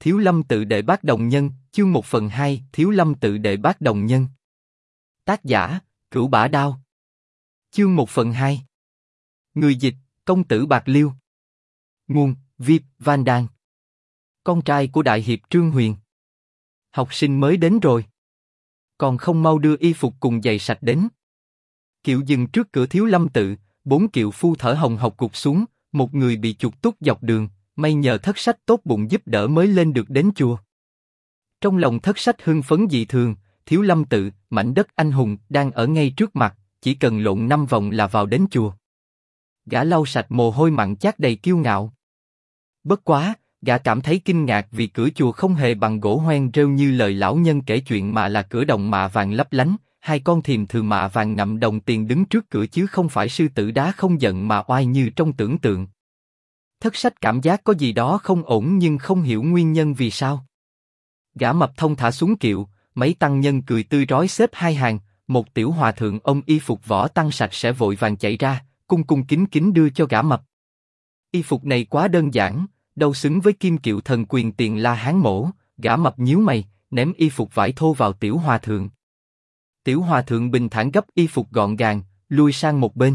Thiếu Lâm tự đệ bát đồng nhân, chương 1/2, Thiếu Lâm tự đệ bát đồng nhân. Tác giả, Cửu Bả Đao. Chương 1/2. Người dịch, Công tử Bạc Liêu. Nguồn, Vip, Van Đan. Con trai của Đại hiệp Trương Huyền. Học sinh mới đến rồi. Còn không mau đưa y phục cùng giày sạch đến. Kiệu dừng trước cửa Thiếu Lâm tự, 4 kiệu phu thở hồng hộc gục xuống, một người bị chuột tút dọc đường, may nhờ Thất Sách tốt bụng giúp đỡ mới lên được đến chùa. Trong lòng Thất Sách hưng phấn dị thường, Thiếu Lâm tự, mảnh đất anh hùng đang ở ngay trước mặt, chỉ cần lộn 5 vòng là vào đến chùa. Gã lau sạch mồ hôi mặn chát đầy kiêu ngạo. Bất quá, gã cảm thấy kinh ngạc vì cửa chùa không hề bằng gỗ hoen rêu như lời lão nhân kể chuyện mà là cửa đồng mạ vàng lấp lánh, 2 con thiềm thừ mạ vàng ngậm đồng tiền đứng trước cửa chứ không phải sư tử đá không giận mà oai như trong tưởng tượng. Thất Sách cảm giác có gì đó không ổn nhưng không hiểu nguyên nhân vì sao. Gã mập thông thả xuống kiệu, mấy tăng nhân cười tươi rói xếp 2 hàng, một tiểu hòa thượng ông y phục võ tăng sạch sẽ vội vàng chạy ra, cung cung kính kính đưa cho gã mập. Y phục này quá đơn giản, đâu xứng với kim kiệu thần quyền Tiền La Hán mổ. Gã mập nhíu mày, ném y phục vải thô vào tiểu hòa thượng. Tiểu hòa thượng bình thản gấp y phục gọn gàng, lui sang một bên.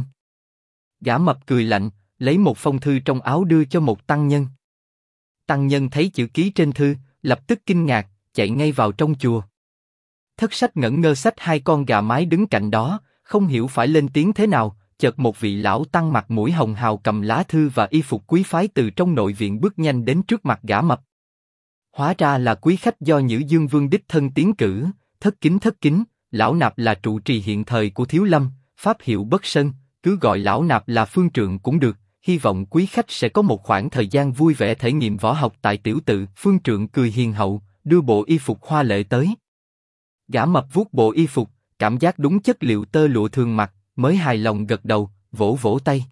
Gã mập cười lạnh, lấy một phong thư trong áo đưa cho một tăng nhân. Tăng nhân thấy chữ ký trên thư, lập tức kinh ngạc, chạy ngay vào trong chùa. Thất Sách ngẩn ngơ xách 2 con gà mái đứng cạnh đó, không hiểu phải lên tiếng thế nào. Chợt một vị lão tăng mặt mũi hồng hào cầm lá thư và y phục quý phái từ trong nội viện bước nhanh đến trước mặt gã mập. Hóa ra là quý khách do Nhữ Dương Vương đích thân tiến cử. Thất kính, lão nạp là trụ trì hiện thời của Thiếu Lâm, pháp hiệu Bất Sân, cứ gọi lão nạp là Phương Trượng cũng được. Hy vọng quý khách sẽ có một khoảng thời gian vui vẻ thể nghiệm võ học tại tiểu tự. Phương Trượng cười hiền hậu, đưa bộ y phục hoa lệ tới. Gã mập vuốt bộ y phục, cảm giác đúng chất liệu tơ lụa thường mặc, mới hài lòng gật đầu, vỗ vỗ tay.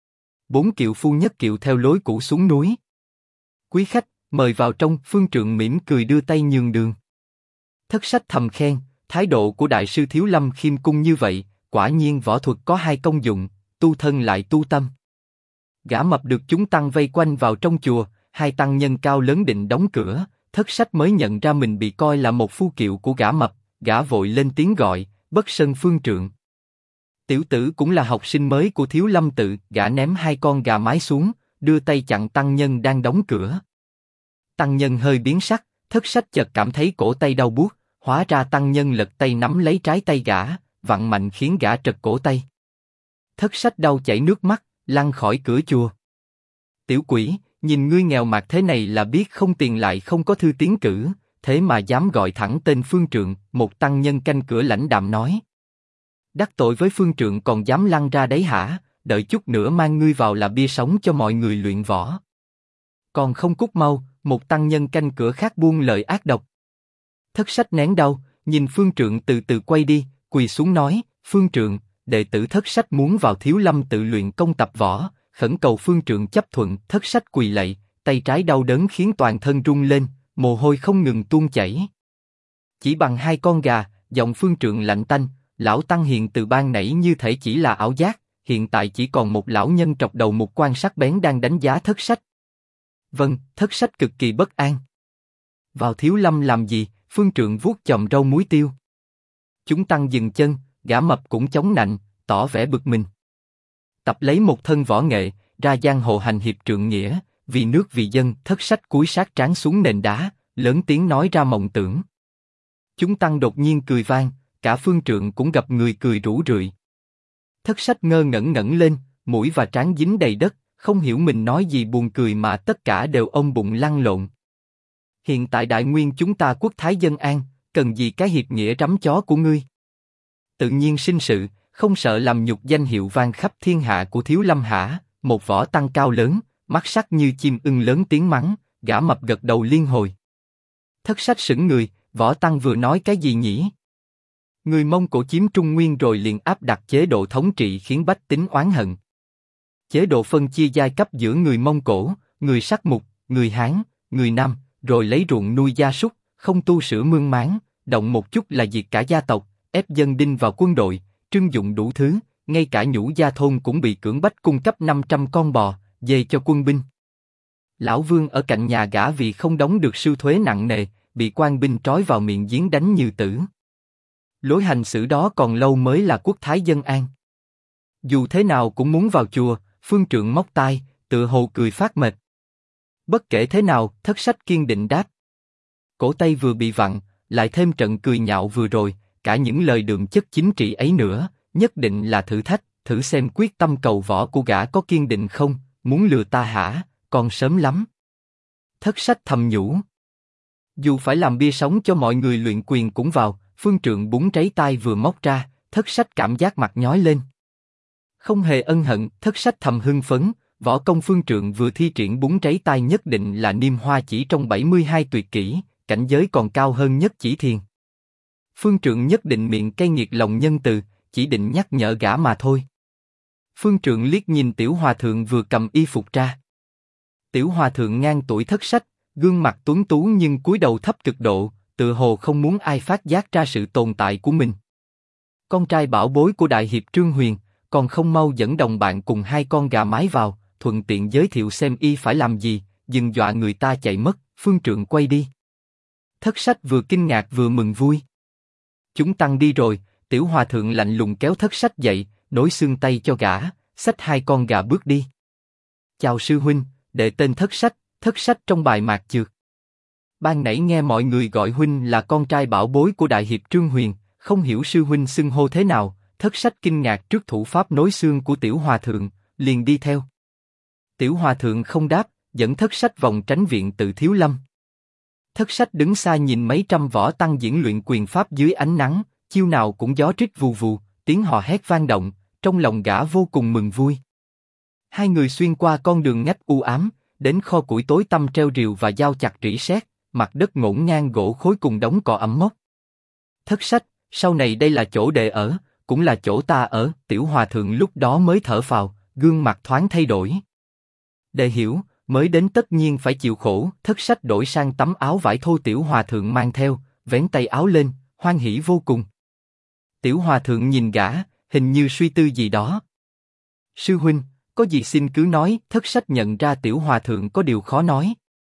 4 kiệu phu nhất kiệu theo lối cũ xuống núi. Quý khách, mời vào trong. Phương Trượng mỉm cười đưa tay nhường đường. Thất Sách thầm khen, thái độ của đại sư Thiếu Lâm khiêm cung như vậy, quả nhiên võ thuật có 2 công dụng, tu thân lại tu tâm. Gã mập được chúng tăng vây quanh vào trong chùa, 2 tăng nhân cao lớn định đóng cửa. Thất Sách mới nhận ra mình bị coi là một phu kiệu của gã mập, gã vội lên tiếng gọi, Bất Sân Phương Trượng. Tiểu tử cũng là học sinh mới của Thiếu Lâm tự. Gã ném 2 con gà mái xuống, đưa tay chặn tăng nhân đang đóng cửa. Tăng nhân hơi biến sắc, Thất Sách chợt cảm thấy cổ tay đau buốt, hóa ra tăng nhân lật tay nắm lấy trái tay gã, vặn mạnh khiến gã trật cổ tay. Thất Sách đau chảy nước mắt, lăn khỏi cửa chùa. Tiểu quỷ, nhìn ngươi nghèo mạt thế này là biết không tiền lại không có thư tiến cử, thế mà dám gọi thẳng tên Phương Trượng. Một tăng nhân canh cửa lãnh đạm nói. Đắc tội với Phương Trượng còn dám lăn ra đấy hả? Đợi chút nữa mang ngươi vào là bia sống cho mọi người luyện võ. Còn không cút mau, một tăng nhân canh cửa khác buông lời ác độc. Thất Sách nén đau, nhìn Phương Trượng từ từ quay đi, quỳ xuống nói, Phương Trượng, đệ tử Thất Sách muốn vào Thiếu Lâm tự luyện công tập võ, khẩn cầu Phương Trượng chấp thuận. Thất Sách quỳ lạy, tay trái đau đớn khiến toàn thân rung lên, mồ hôi không ngừng tuôn chảy. Chỉ bằng 2 con gà, giọng Phương Trượng lạnh tanh. Lão tăng hiện từ ban nãy như thể chỉ là ảo giác, hiện tại chỉ còn một lão nhân trọc đầu mục quan sắc bén đang đánh giá Thất Sách. Vâng, Thất Sách cực kỳ bất an. Vào Thiếu Lâm làm gì? Phương Trượng vuốt chòm râu muối tiêu. Chúng tăng dừng chân, gã mập cũng chống nạnh, tỏ vẻ bực mình. Tập lấy một thân võ nghệ, ra giang hồ hành hiệp trượng nghĩa, vì nước vì dân. Thất Sách cúi sát trán xuống nền đá, lớn tiếng nói ra mộng tưởng. Chúng tăng đột nhiên cười vang. Cả Phương Trượng cũng gặp người cười rủ rượi. Thất Sách ngơ ngẩn lên, mũi và trán dính đầy đất, không hiểu mình nói gì buồn cười mà tất cả đều ôm bụng lăn lộn. Hiện tại đại nguyên chúng ta quốc thái dân an, cần gì cái hiệp nghĩa rắm chó của ngươi? Tự nhiên sinh sự, không sợ làm nhục danh hiệu vang khắp thiên hạ của Thiếu Lâm hả? Một võ tăng cao lớn, mắt sắc như chim ưng lớn tiếng mắng, gã mập gật đầu liên hồi. Thất Sách sững người, võ tăng vừa nói cái gì nhỉ? Người Mông Cổ chiếm Trung Nguyên rồi liền áp đặt chế độ thống trị khiến bách tính oán hận. Chế độ phân chia giai cấp giữa người Mông Cổ, người Sắc Mục, người Hán, người Nam, rồi lấy ruộng nuôi gia súc, không tu sửa mương máng, động một chút là diệt cả gia tộc, ép dân đinh vào quân đội, trưng dụng đủ thứ, ngay cả nhũ gia thôn cũng bị cưỡng bách cung cấp 500 con bò, dê cho quân binh. Lão Vương ở cạnh nhà gã vì không đóng được sưu thuế nặng nề, bị quan binh trói vào miệng giếng đánh như tử. Lối hành xử đó còn lâu mới là quốc thái dân an. Dù thế nào cũng muốn vào chùa, phương trượng móc tai, tựa hồ cười phát mệt. Bất kể thế nào, thất sách kiên định đáp. Cổ tay vừa bị vặn, lại thêm trận cười nhạo vừa rồi, cả những lời đượm chất chính trị ấy nữa, nhất định là thử thách, thử xem quyết tâm cầu võ của gã có kiên định không, muốn lừa ta hả, còn sớm lắm. Thất sách thầm nhủ. Dù phải làm bia sống cho mọi người luyện quyền cũng vào, phương trượng búng trái tay vừa móc ra, thất sách cảm giác mặt nhói lên. Không hề ân hận, thất sách thầm hưng phấn, võ công phương trượng vừa thi triển búng trái tay nhất định là niêm hoa chỉ trong 72 tuyệt kỹ, cảnh giới còn cao hơn nhất chỉ thiền. Phương trượng nhất định miệng cay nghiệt lòng nhân từ, chỉ định nhắc nhở gã mà thôi. Phương trượng liếc nhìn tiểu hòa thượng vừa cầm y phục ra. Tiểu hòa thượng ngang tuổi thất sách, gương mặt tuấn tú nhưng cúi đầu thấp cực độ, tựa hồ không muốn ai phát giác ra sự tồn tại của mình. Con trai bảo bối của đại hiệp Trương Huyền, còn không mau dẫn đồng bạn cùng hai con gà mái vào, thuận tiện giới thiệu xem y phải làm gì, đừng dọa người ta chạy mất. Phương trượng quay đi. Thất sách vừa kinh ngạc vừa mừng vui. Chúng tăng đi rồi, tiểu hòa thượng lạnh lùng kéo thất sách dậy, nối xương tay cho gã, xách hai con gà bước đi. Chào sư huynh, đệ tên thất sách trong bài mạc chược. Ban nãy nghe mọi người gọi huynh là con trai bảo bối của đại hiệp Trương Huyền, không hiểu sư huynh xưng hô thế nào. Thất sách kinh ngạc trước thủ pháp nối xương của tiểu hòa thượng, liền đi theo. Tiểu hòa thượng không đáp, dẫn thất sách vòng tránh viện tự Thiếu Lâm. Thất sách đứng xa nhìn mấy trăm võ tăng diễn luyện quyền pháp dưới ánh nắng, chiêu nào cũng gió rít vù vù, tiếng hò hét vang động, trong lòng gã vô cùng mừng vui. Hai người xuyên qua con đường ngách u ám, đến kho củi tối tăm treo rìu và dao chặt rỉ sét, mặt đất ngổn ngang gỗ khối cùng đống cỏ ẩm mốc. Thất sách, sau này đây là chỗ đệ ở, cũng là chỗ ta ở. Tiểu hòa thượng lúc đó mới thở phào, gương mặt thoáng thay đổi. Đệ hiểu, mới đến tất nhiên phải chịu khổ. Thất sách đổi sang tấm áo vải thô tiểu hòa thượng mang theo, vén tay áo lên, hoan hỉ vô cùng. Tiểu hòa thượng nhìn gã, hình như suy tư gì đó. Sư huynh, có gì xin cứ nói. Thất sách nhận ra tiểu hòa thượng có điều khó nói.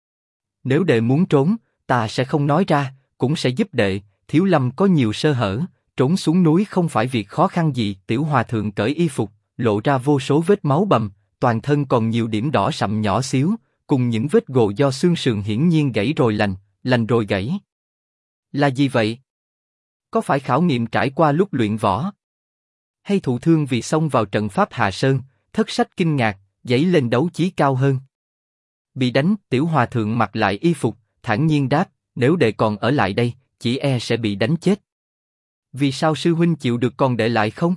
Nếu đệ muốn trốn, ta sẽ không nói ra, cũng sẽ giúp đệ. Thiếu Lâm có nhiều sơ hở, trốn xuống núi không phải việc khó khăn gì. Tiểu hòa thượng cởi y phục, lộ ra vô số vết máu bầm, toàn thân còn nhiều điểm đỏ sậm nhỏ xíu, cùng những vết gồ do xương sườn hiển nhiên gãy rồi lành rồi gãy. Là gì vậy? Có phải khảo nghiệm trải qua lúc luyện võ? Hay thụ thương vì xông vào trận pháp Hà Sơn? Thất sách kinh ngạc, dấy lên đấu chí cao hơn. Bị đánh, tiểu hòa thượng mặc lại y phục, thản nhiên đáp, nếu đệ còn ở lại đây, chỉ e sẽ bị đánh chết. Vì sao sư huynh chịu được còn để lại không?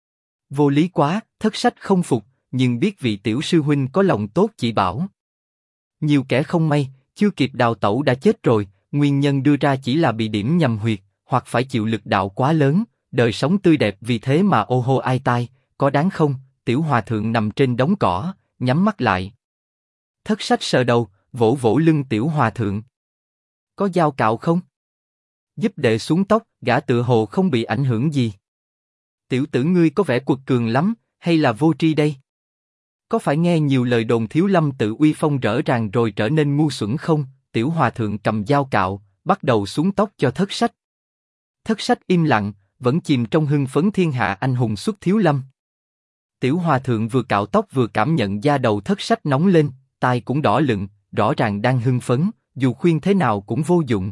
Vô lý quá. Thất sách không phục, nhưng biết vị tiểu sư huynh có lòng tốt chỉ bảo. Nhiều kẻ không may, chưa kịp đào tẩu đã chết rồi, nguyên nhân đưa ra chỉ là bị điểm nhầm huyệt, hoặc phải chịu lực đạo quá lớn, đời sống tươi đẹp vì thế mà ô hô ai tai, có đáng không? Tiểu hòa thượng nằm trên đống cỏ, nhắm mắt lại. Thất sách sờ đầu, vỗ vỗ lưng tiểu hòa thượng. Có dao cạo không? Giúp đệ xuống tóc. Gã tựa hồ không bị ảnh hưởng gì. Tiểu tử ngươi có vẻ quật cường lắm, hay là vô tri đây? Có phải nghe nhiều lời đồn Thiếu Lâm tự uy phong rỡ ràng rồi trở nên ngu xuẩn không? Tiểu hòa thượng cầm dao cạo, bắt đầu xuống tóc cho thất sách. Thất sách im lặng, vẫn chìm trong hưng phấn thiên hạ anh hùng xuất Thiếu Lâm. Tiểu hòa thượng vừa cạo tóc vừa cảm nhận da đầu thất sách nóng lên, tai cũng đỏ lựng, rõ ràng đang hưng phấn, dù khuyên thế nào cũng vô dụng.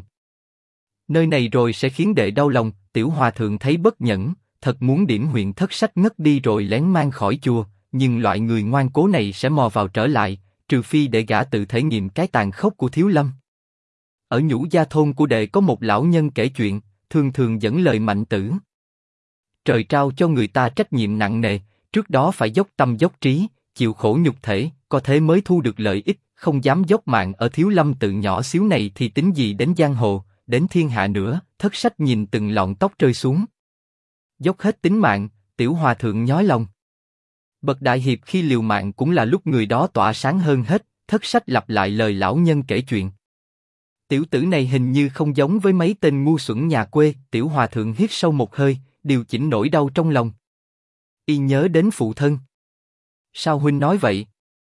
Nơi này rồi sẽ khiến đệ đau lòng. Tiểu hòa thượng thấy bất nhẫn, thật muốn điểm huyện thất sách ngất đi rồi lén mang khỏi chùa, nhưng loại người ngoan cố này sẽ mò vào trở lại, trừ phi để gã tự thể nghiệm cái tàn khốc của Thiếu Lâm. Ở Nhũ Gia thôn của đệ có một lão nhân kể chuyện, thường thường dẫn lời mạnh tử. Trời trao cho người ta trách nhiệm nặng nề, trước đó phải dốc tâm dốc trí, chịu khổ nhục thể, có thế mới thu được lợi ích. Không dám dốc mạng ở Thiếu Lâm tự nhỏ xíu này thì tính gì đến giang hồ, đến thiên hạ nữa. Thất sách nhìn từng lọn tóc rơi xuống. Dốc hết tính mạng, tiểu hòa thượng nhói lòng. Bậc đại hiệp khi liều mạng cũng là lúc người đó tỏa sáng hơn hết. Thất sách lặp lại lời lão nhân kể chuyện. Tiểu tử này hình như không giống với mấy tên ngu xuẩn nhà quê. Tiểu hòa thượng hít sâu một hơi, điều chỉnh nỗi đau trong lòng. Y nhớ đến phụ thân. Sao huynh nói vậy?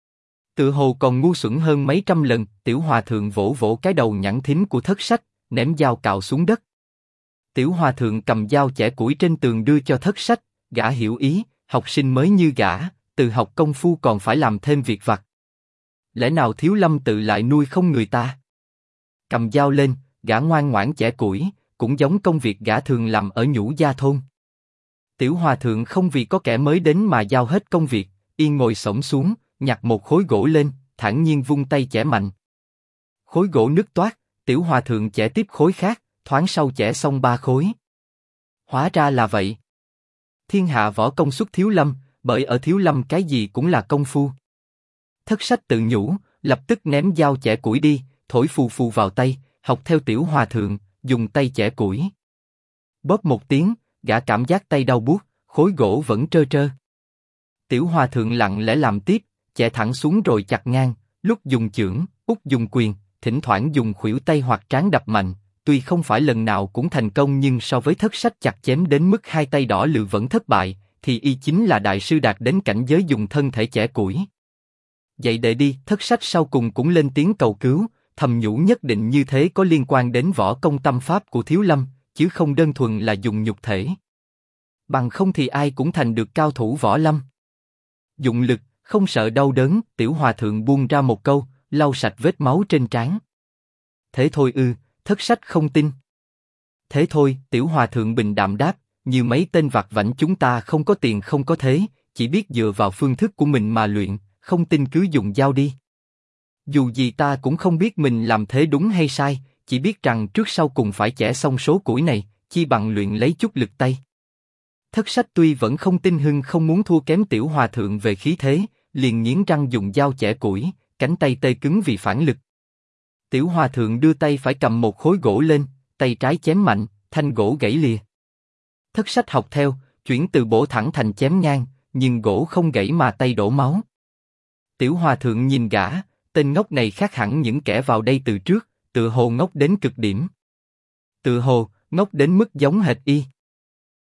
Tự hồ còn ngu xuẩn hơn mấy trăm lần. Tiểu hòa thượng vỗ vỗ cái đầu nhẵn thín của thất sách, ném dao cạo xuống đất. Tiểu hòa thượng cầm dao chẻ củi trên tường đưa cho thất sách, gã hiểu ý, học sinh mới như gã, từ học công phu còn phải làm thêm việc vặt. Lẽ nào Thiếu Lâm tự lại nuôi không người ta? Cầm dao lên, gã ngoan ngoãn chẻ củi, cũng giống công việc gã thường làm ở Nhũ Gia thôn. Tiểu hòa thượng không vì có kẻ mới đến mà giao hết công việc, yên ngồi xổm xuống, nhặt một khối gỗ lên, thản nhiên vung tay chẻ mạnh. Khối gỗ nứt toác, tiểu hòa thượng chẻ tiếp khối khác, thoáng sau chẻ xong 3 khối. Hóa ra là vậy. Thiên hạ võ công xuất Thiếu Lâm, bởi ở Thiếu Lâm cái gì cũng là công phu. Thất sách tự nhủ, lập tức ném dao chẻ củi đi, thổi phù phù vào tay, học theo tiểu hòa thượng, dùng tay chẻ củi. Bóp một tiếng, gã cảm giác tay đau buốt, khối gỗ vẫn trơ trơ. Tiểu hòa thượng lặng lẽ làm tiếp, chẻ thẳng xuống rồi chặt ngang, lúc dùng chưởng, út dùng quyền, thỉnh thoảng dùng khuỷu tay hoặc trán đập mạnh. Tuy không phải lần nào cũng thành công nhưng so với thất sách chặt chém đến mức hai tay đỏ lựu vẫn thất bại, thì y chính là đại sư đạt đến cảnh giới dùng thân thể chẻ củi. Dậy đệ đi, thất sách sau cùng cũng lên tiếng cầu cứu, thầm nhủ nhất định như thế có liên quan đến võ công tâm pháp của Thiếu Lâm, chứ không đơn thuần là dùng nhục thể. Bằng không thì ai cũng thành được cao thủ võ lâm. Dụng lực, không sợ đau đớn, tiểu hòa thượng buông ra một câu, lau sạch vết máu trên trán. Thế thôi ư? Thất sách không tin. Thế thôi, tiểu hòa thượng bình đạm đáp, như mấy tên vặt vãnh chúng ta không có tiền không có thế, chỉ biết dựa vào phương thức của mình mà luyện, không tin cứ dùng dao đi. Dù gì ta cũng không biết mình làm thế đúng hay sai, chỉ biết rằng trước sau cùng phải chẻ xong số củi này, chi bằng luyện lấy chút lực tay. Thất sách tuy vẫn không tin hưng không muốn thua kém tiểu hòa thượng về khí thế, liền nghiến răng dùng dao chẻ củi, cánh tay tê cứng vì phản lực. Tiểu hòa thượng đưa tay phải cầm một khối gỗ lên, tay trái chém mạnh, thanh gỗ gãy lìa. Thất sách học theo, chuyển từ bổ thẳng thành chém ngang, nhưng gỗ không gãy mà tay đổ máu. Tiểu hòa thượng nhìn gã, tên ngốc này khác hẳn những kẻ vào đây từ trước, tựa hồ ngốc đến cực điểm. Tựa hồ, ngốc đến mức giống hệt y.